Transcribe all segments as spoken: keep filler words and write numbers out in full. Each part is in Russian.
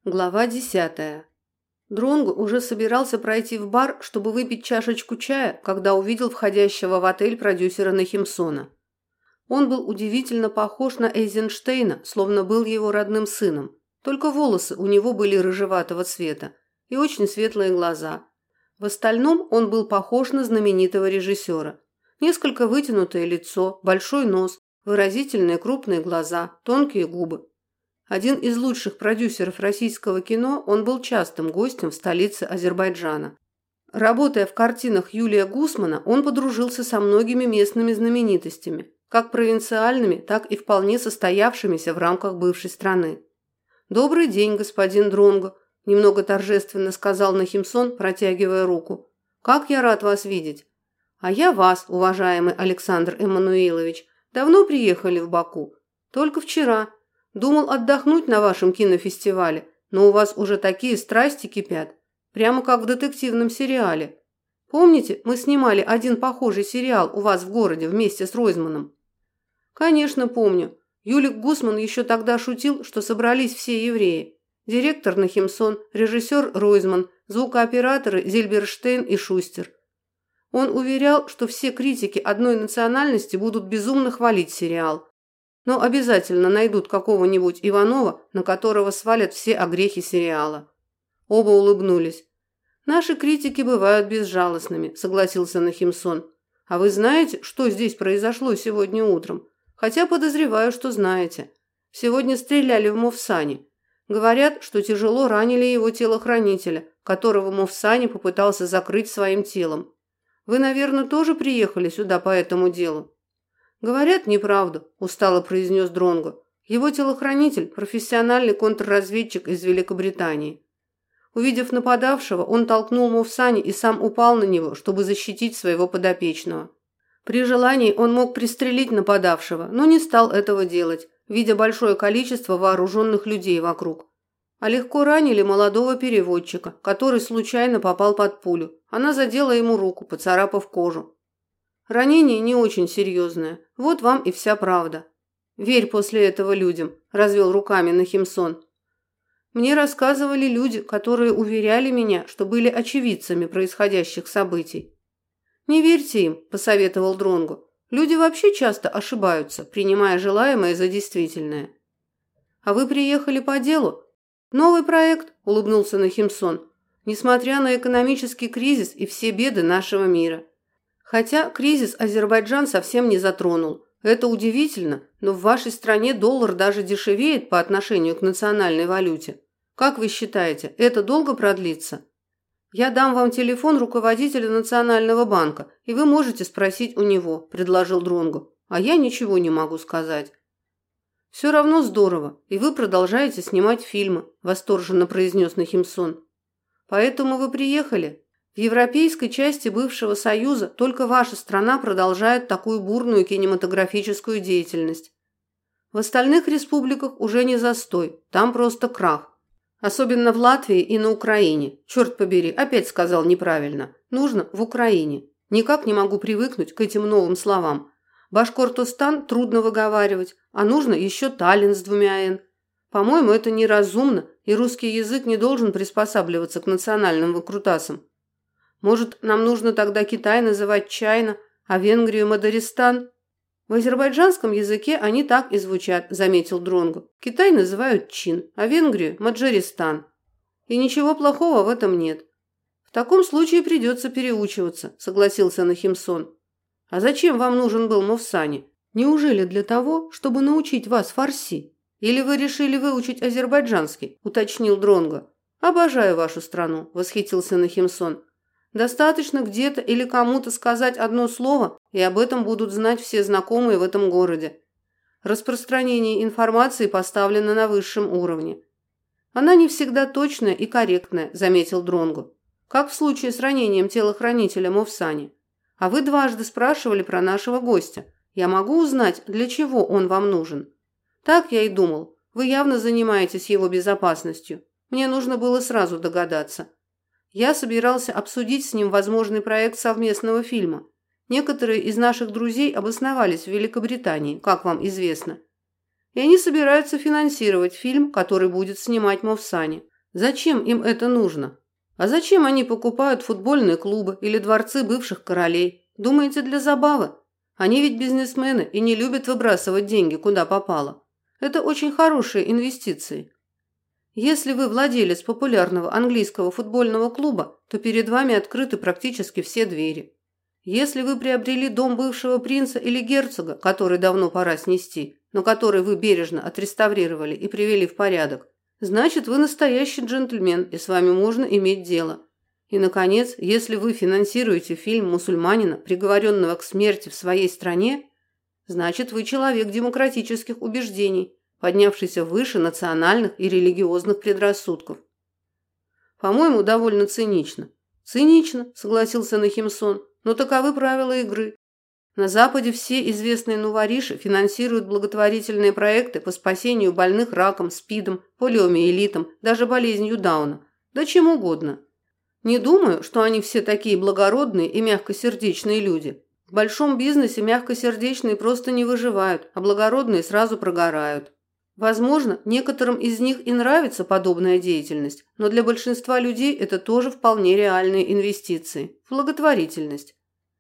Глава десятая. Дронго уже собирался пройти в бар, чтобы выпить чашечку чая, когда увидел входящего в отель продюсера Нахимсона. Он был удивительно похож на Эйзенштейна, словно был его родным сыном. Только волосы у него были рыжеватого цвета и очень светлые глаза. В остальном он был похож на знаменитого режиссера. Несколько вытянутое лицо, большой нос, выразительные крупные глаза, тонкие губы. Один из лучших продюсеров российского кино, он был частым гостем в столице Азербайджана. Работая в картинах Юлия Гусмана, он подружился со многими местными знаменитостями, как провинциальными, так и вполне состоявшимися в рамках бывшей страны. «Добрый день, господин Дронго», – немного торжественно сказал Нахимсон, протягивая руку. «Как я рад вас видеть!» «А я вас, уважаемый Александр Эммануилович. Давно приехали в Баку?» «Только вчера. Думал отдохнуть на вашем кинофестивале, но у вас уже такие страсти кипят, прямо как в детективном сериале. Помните, мы снимали один похожий сериал у вас в городе вместе с Ройзманом?» «Конечно, помню. Юлик Гусман еще тогда шутил, что собрались все евреи. Директор Нахимсон, режиссер Ройзман, звукооператоры Зильберштейн и Шустер. Он уверял, что все критики одной национальности будут безумно хвалить сериал. Но обязательно найдут какого-нибудь Иванова, на которого свалят все огрехи сериала». Оба улыбнулись. «Наши критики бывают безжалостными», – согласился Нахимсон. «А вы знаете, что здесь произошло сегодня утром? Хотя подозреваю, что знаете. Сегодня стреляли в Мовсане. Говорят, что тяжело ранили его телохранителя, которого Мовсане попытался закрыть своим телом. Вы, наверное, тоже приехали сюда по этому делу?» «Говорят неправду», – устало произнес Дронго. «Его телохранитель – профессиональный контрразведчик из Великобритании. Увидев нападавшего, он толкнул Мовсане и сам упал на него, чтобы защитить своего подопечного. При желании он мог пристрелить нападавшего, но не стал этого делать, видя большое количество вооруженных людей вокруг. А легко ранили молодого переводчика, который случайно попал под пулю. Она задела ему руку, поцарапав кожу. Ранение не очень серьезное. Вот вам и вся правда. Верь после этого людям», – развел руками Нахимсон. «Мне рассказывали люди, которые уверяли меня, что были очевидцами происходящих событий». «Не верьте им», – посоветовал Дронго. «Люди вообще часто ошибаются, принимая желаемое за действительное». «А вы приехали по делу?» «Новый проект», – улыбнулся Нахимсон, «несмотря на экономический кризис и все беды нашего мира. Хотя кризис Азербайджан совсем не затронул. Это удивительно, но в вашей стране доллар даже дешевеет по отношению к национальной валюте. Как вы считаете, это долго продлится? Я дам вам телефон руководителя Национального банка, и вы можете спросить у него», – предложил Дронго. «А я ничего не могу сказать». «Все равно здорово, и вы продолжаете снимать фильмы», – восторженно произнес Нахимсон. «Поэтому вы приехали? В европейской части бывшего Союза только ваша страна продолжает такую бурную кинематографическую деятельность. В остальных республиках уже не застой, там просто крах. Особенно в Латвии и на Украине. Черт побери, опять сказал неправильно. Нужно в Украине. Никак не могу привыкнуть к этим новым словам. Башкортостан трудно выговаривать, а нужно еще Таллин с двумя «н». По-моему, это неразумно, и русский язык не должен приспосабливаться к национальным выкрутасам. Может, нам нужно тогда Китай называть Чайна, а Венгрию Мадаристан? В азербайджанском языке они так и звучат, заметил Дронго. Китай называют Чин, а Венгрию Маджаристан. И ничего плохого в этом нет. В таком случае придется переучиваться, согласился Нахимсон. А зачем вам нужен был Мовсане? Неужели для того, чтобы научить вас фарси? Или вы решили выучить азербайджанский, уточнил Дронго. Обожаю вашу страну, восхитился Нахимсон. Достаточно где-то или кому-то сказать одно слово, и об этом будут знать все знакомые в этом городе. Распространение информации поставлено на высшем уровне. Она не всегда точная и корректная, заметил Дронго. Как в случае с ранением телохранителя Мовсани. А вы дважды спрашивали про нашего гостя. Я могу узнать, для чего он вам нужен? Так я и думал. Вы явно занимаетесь его безопасностью. Мне нужно было сразу догадаться. Я собирался обсудить с ним возможный проект совместного фильма. Некоторые из наших друзей обосновались в Великобритании, как вам известно. И они собираются финансировать фильм, который будет снимать Мовсани. Зачем им это нужно? А зачем они покупают футбольные клубы или дворцы бывших королей? Думаете, для забавы? Они ведь бизнесмены и не любят выбрасывать деньги куда попало. Это очень хорошие инвестиции. Если вы владелец популярного английского футбольного клуба, то перед вами открыты практически все двери. Если вы приобрели дом бывшего принца или герцога, который давно пора снести, но который вы бережно отреставрировали и привели в порядок, значит, вы настоящий джентльмен, и с вами можно иметь дело. И, наконец, если вы финансируете фильм мусульманина, приговоренного к смерти в своей стране, значит, вы человек демократических убеждений, поднявшийся выше национальных и религиозных предрассудков. По-моему, довольно цинично. Цинично, согласился Нахимсон, но таковы правила игры. На Западе все известные нувориши финансируют благотворительные проекты по спасению больных раком, СПИДом, полиомиелитом, даже болезнью Дауна, да чем угодно. Не думаю, что они все такие благородные и мягкосердечные люди. В большом бизнесе мягкосердечные просто не выживают, а благородные сразу прогорают. Возможно, некоторым из них и нравится подобная деятельность, но для большинства людей это тоже вполне реальные инвестиции в благотворительность.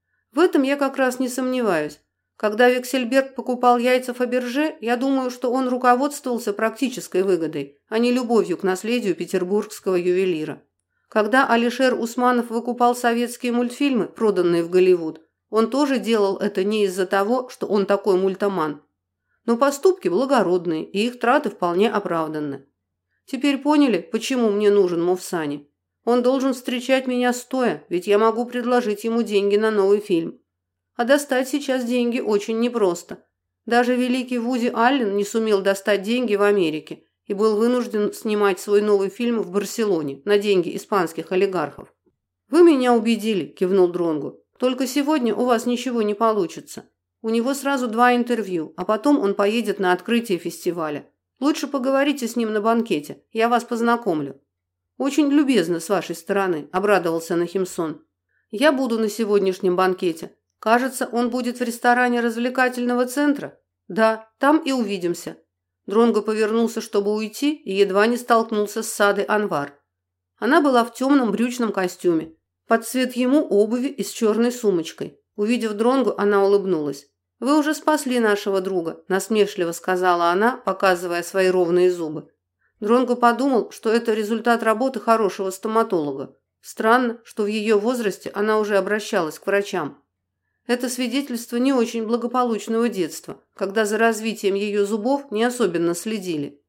В этом я как раз не сомневаюсь. Когда Виксельберг покупал яйца Фаберже, я думаю, что он руководствовался практической выгодой, а не любовью к наследию петербургского ювелира. Когда Алишер Усманов выкупал советские мультфильмы, проданные в Голливуд, он тоже делал это не из-за того, что он такой мультоман. Но поступки благородные, и их траты вполне оправданны. Теперь поняли, почему мне нужен Мовсани? Он должен встречать меня стоя, ведь я могу предложить ему деньги на новый фильм. А достать сейчас деньги очень непросто. Даже великий Вуди Аллен не сумел достать деньги в Америке и был вынужден снимать свой новый фильм в Барселоне на деньги испанских олигархов. «Вы меня убедили», – кивнул Дронгу. «Только сегодня у вас ничего не получится. У него сразу два интервью, а потом он поедет на открытие фестиваля. Лучше поговорите с ним на банкете, я вас познакомлю». «Очень любезно с вашей стороны», – обрадовался Нахимсон. «Я буду на сегодняшнем банкете. Кажется, он будет в ресторане развлекательного центра?» «Да, там и увидимся». Дронго повернулся, чтобы уйти, и едва не столкнулся с Садой Анвар. Она была в темном брючном костюме, под цвет ему обуви и с черной сумочкой. Увидев Дронгу, она улыбнулась. «Вы уже спасли нашего друга», – насмешливо сказала она, показывая свои ровные зубы. Дронго подумал, что это результат работы хорошего стоматолога. Странно, что в ее возрасте она уже обращалась к врачам. Это свидетельство не очень благополучного детства, когда за развитием ее зубов не особенно следили.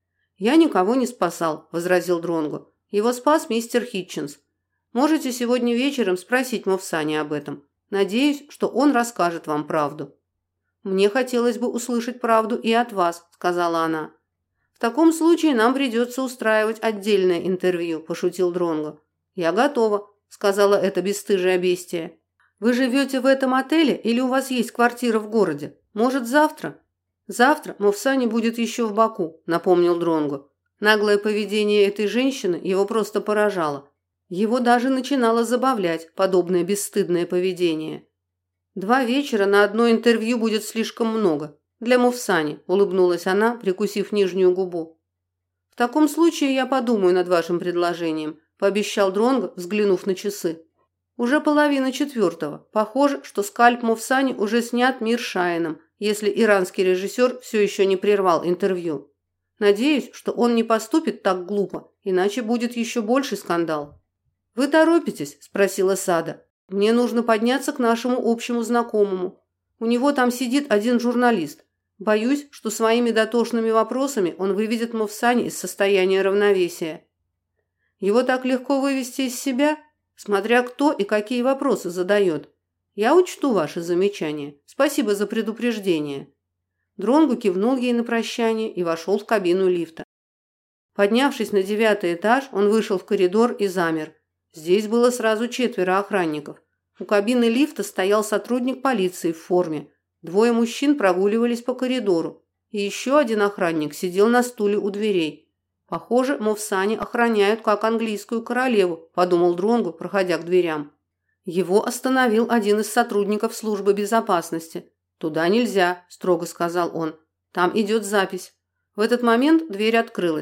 «Я никого не спасал», – возразил Дронго. «Его спас мистер Хитчинс. Можете сегодня вечером спросить Мовсани об этом. Надеюсь, что он расскажет вам правду». «Мне хотелось бы услышать правду и от вас», – сказала она. «В таком случае нам придется устраивать отдельное интервью», – пошутил Дронго. «Я готова», – сказала это бесстыжее бестия. «Вы живете в этом отеле или у вас есть квартира в городе? Может, завтра?» «Завтра Мовсани будет еще в Баку», – напомнил Дронго. Наглое поведение этой женщины его просто поражало. Его даже начинало забавлять подобное бесстыдное поведение. «Два вечера на одно интервью будет слишком много. Для Мовсани», – улыбнулась она, прикусив нижнюю губу. «В таком случае я подумаю над вашим предложением», – пообещал Дронго, взглянув на часы. «Уже половина четвертого. Похоже, что скальп Мовсани уже снят Миршаином, если иранский режиссер все еще не прервал интервью. Надеюсь, что он не поступит так глупо, иначе будет еще больший скандал». «Вы торопитесь?» – спросила Сада. «Мне нужно подняться к нашему общему знакомому. У него там сидит один журналист. Боюсь, что своими дотошными вопросами он выведет Мовсани из состояния равновесия». «Его так легко вывести из себя?» «Смотря кто и какие вопросы задает. Я учту ваши замечания. Спасибо за предупреждение». Дронгу кивнул ей на прощание и вошел в кабину лифта. Поднявшись на девятый этаж, он вышел в коридор и замер. Здесь было сразу четверо охранников. У кабины лифта стоял сотрудник полиции в форме. Двое мужчин прогуливались по коридору. И еще один охранник сидел на стуле у дверей. «Похоже, Мовсани охраняют как английскую королеву», – подумал Дронгу, проходя к дверям. Его остановил один из сотрудников службы безопасности. «Туда нельзя», – строго сказал он. «Там идет запись». В этот момент дверь открылась.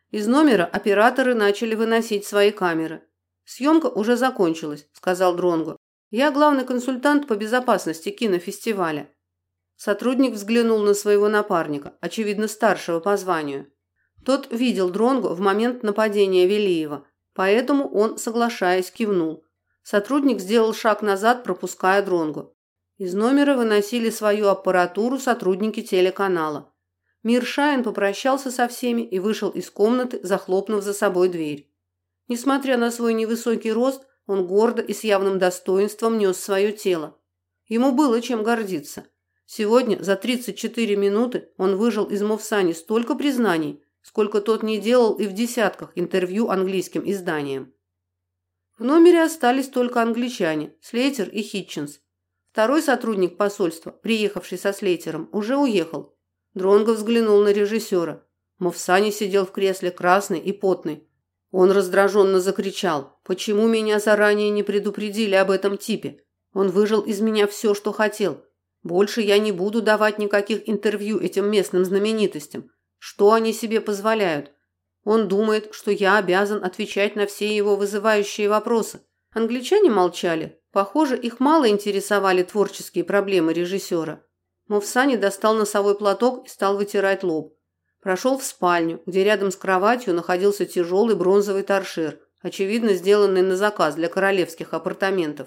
Из номера операторы начали выносить свои камеры. «Съемка уже закончилась», – сказал Дронго. «Я главный консультант по безопасности кинофестиваля». Сотрудник взглянул на своего напарника, очевидно старшего по званию. Тот видел Дронго в момент нападения Велиева, поэтому он, соглашаясь, кивнул. Сотрудник сделал шаг назад, пропуская Дронго. Из номера выносили свою аппаратуру сотрудники телеканала. Мир Шайн попрощался со всеми и вышел из комнаты, захлопнув за собой дверь. Несмотря на свой невысокий рост, он гордо и с явным достоинством нес свое тело. Ему было чем гордиться. Сегодня за тридцать четыре минуты он выжал из Мовсани столько признаний, сколько тот не делал и в десятках интервью английским изданиям. В номере остались только англичане, Слейтер и Хитчинс. Второй сотрудник посольства, приехавший со Слейтером, уже уехал. Дронго взглянул на режиссера. Мовсани сидел в кресле красный и потный. Он раздраженно закричал: «Почему меня заранее не предупредили об этом типе? Он выжал из меня все, что хотел. Больше я не буду давать никаких интервью этим местным знаменитостям. Что они себе позволяют? Он думает, что я обязан отвечать на все его вызывающие вопросы». Англичане молчали. Похоже, их мало интересовали творческие проблемы режиссера. Мовсани достал носовой платок и стал вытирать лоб. Прошел в спальню, где рядом с кроватью находился тяжелый бронзовый торшер, очевидно сделанный на заказ для королевских апартаментов.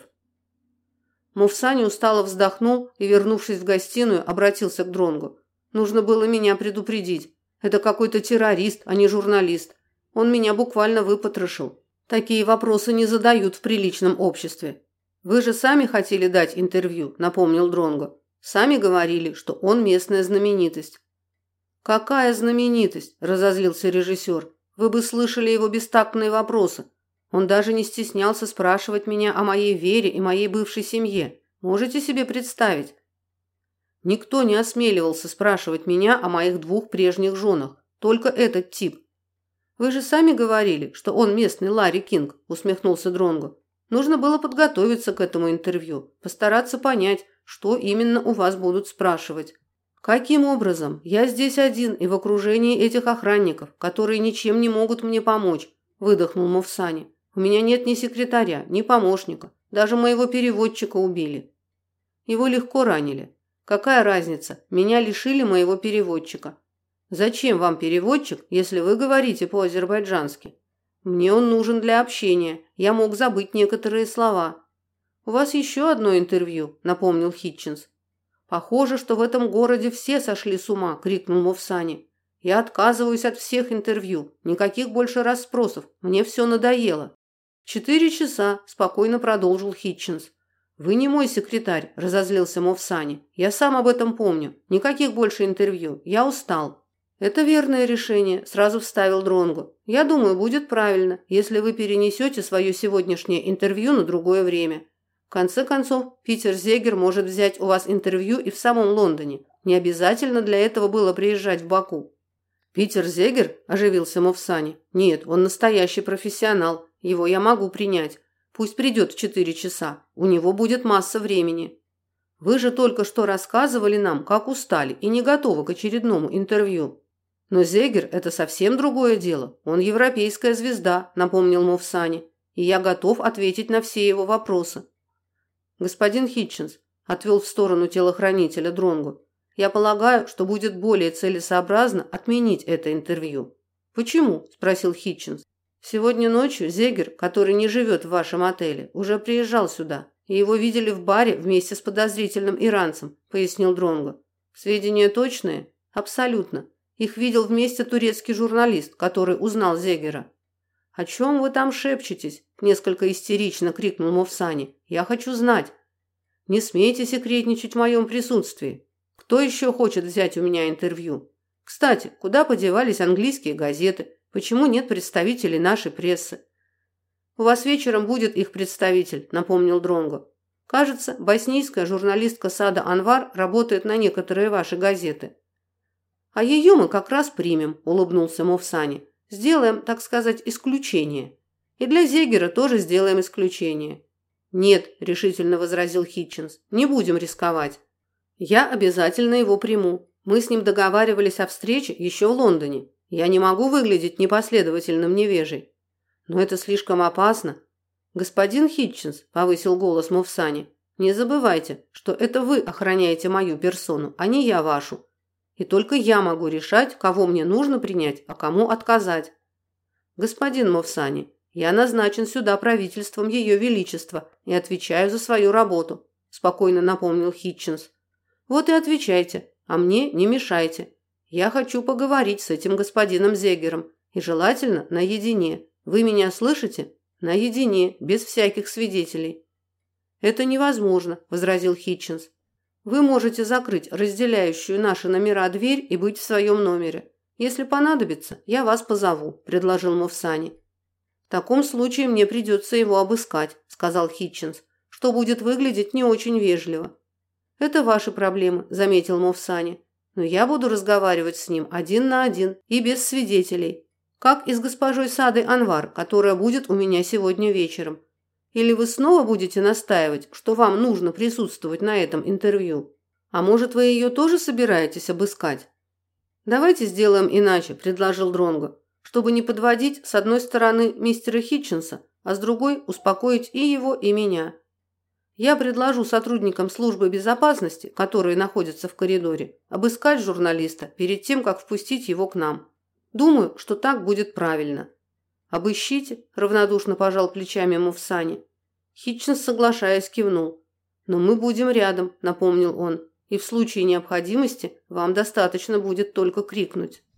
Мовсани устало вздохнул и, вернувшись в гостиную, обратился к Дронгу. «Нужно было меня предупредить. Это какой-то террорист, а не журналист. Он меня буквально выпотрошил. Такие вопросы не задают в приличном обществе». «Вы же сами хотели дать интервью», – напомнил Дронго. «Сами говорили, что он местная знаменитость». «Какая знаменитость?» – разозлился режиссер. «Вы бы слышали его бестактные вопросы. Он даже не стеснялся спрашивать меня о моей вере и моей бывшей семье. Можете себе представить?» «Никто не осмеливался спрашивать меня о моих двух прежних женах. Только этот тип». «Вы же сами говорили, что он местный Ларри Кинг», – усмехнулся Дронго. «Нужно было подготовиться к этому интервью, постараться понять, что именно у вас будут спрашивать». «Каким образом? Я здесь один и в окружении этих охранников, которые ничем не могут мне помочь», – выдохнул Мовсани. «У меня нет ни секретаря, ни помощника. Даже моего переводчика убили». «Его легко ранили. Какая разница? Меня лишили моего переводчика». «Зачем вам переводчик, если вы говорите по-азербайджански?» «Мне он нужен для общения. Я мог забыть некоторые слова». «У вас еще одно интервью», – напомнил Хитчинс. «Похоже, что в этом городе все сошли с ума», – крикнул Мовсани. «Я отказываюсь от всех интервью. Никаких больше расспросов. Мне все надоело». «Четыре часа», – спокойно продолжил Хитчинс. «Вы не мой секретарь», – разозлился Мовсани. «Я сам об этом помню. Никаких больше интервью. Я устал». «Это верное решение», – сразу вставил Дронго. «Я думаю, будет правильно, если вы перенесете свое сегодняшнее интервью на другое время. В конце концов, Питер Зегер может взять у вас интервью и в самом Лондоне. Не обязательно для этого было приезжать в Баку». «Питер Зегер?» – оживился Мовсани. «Нет, он настоящий профессионал. Его я могу принять. Пусть придет в четыре часа. У него будет масса времени». «Вы же только что рассказывали нам, как устали и не готовы к очередному интервью». «Но Зегер – это совсем другое дело. Он европейская звезда», – напомнил Мовсани. «И я готов ответить на все его вопросы». «Господин Хитчинс», – отвел в сторону телохранителя Дронгу, – «я полагаю, что будет более целесообразно отменить это интервью». «Почему?» – спросил Хитчинс. «Сегодня ночью Зегер, который не живет в вашем отеле, уже приезжал сюда, и его видели в баре вместе с подозрительным иранцем», – пояснил Дронго. «Сведения точные?» «Абсолютно. Их видел вместе турецкий журналист, который узнал Зегера». «О чем вы там шепчетесь?» – несколько истерично крикнул Мовсани. «Я хочу знать». «Не смейте секретничать в моем присутствии. Кто еще хочет взять у меня интервью? Кстати, куда подевались английские газеты? Почему нет представителей нашей прессы?» «У вас вечером будет их представитель», – напомнил Дронго. «Кажется, боснийская журналистка Сада Анвар работает на некоторые ваши газеты». «А ее мы как раз примем», – улыбнулся Мовсани. «Сделаем, так сказать, исключение. И для Зегера тоже сделаем исключение». «Нет», – решительно возразил Хитчинс, – «не будем рисковать. Я обязательно его приму. Мы с ним договаривались о встрече еще в Лондоне. Я не могу выглядеть непоследовательным невежей. Но это слишком опасно. Господин Хитчинс, повысил голос Мовсани, не забывайте, что это вы охраняете мою персону, а не я вашу. И только я могу решать, кого мне нужно принять, а кому отказать. Господин Мовсани, я назначен сюда правительством Ее Величества и отвечаю за свою работу, спокойно напомнил Хитчинс. Вот и отвечайте, а мне не мешайте. Я хочу поговорить с этим господином Зегером, и желательно наедине. Вы меня слышите? Наедине, без всяких свидетелей. Это невозможно, возразил Хитчинс. Вы можете закрыть разделяющую наши номера дверь и быть в своем номере. Если понадобится, я вас позову, предложил Мовсани. В таком случае мне придется его обыскать, сказал Хитчинс, что будет выглядеть не очень вежливо. Это ваши проблемы, заметил Мовсани. Но я буду разговаривать с ним один на один и без свидетелей, как и с госпожой Садой Анвар, которая будет у меня сегодня вечером. Или вы снова будете настаивать, что вам нужно присутствовать на этом интервью? А может, вы ее тоже собираетесь обыскать? Давайте сделаем иначе, предложил Дронго, чтобы не подводить с одной стороны мистера Хитчинса, а с другой успокоить и его, и меня. Я предложу сотрудникам службы безопасности, которые находятся в коридоре, обыскать журналиста перед тем, как впустить его к нам. Думаю, что так будет правильно. Обыщите, равнодушно пожал плечами Мовсани. Хитчинс, соглашаясь, кивнул. Но мы будем рядом, напомнил он, и в случае необходимости вам достаточно будет только крикнуть.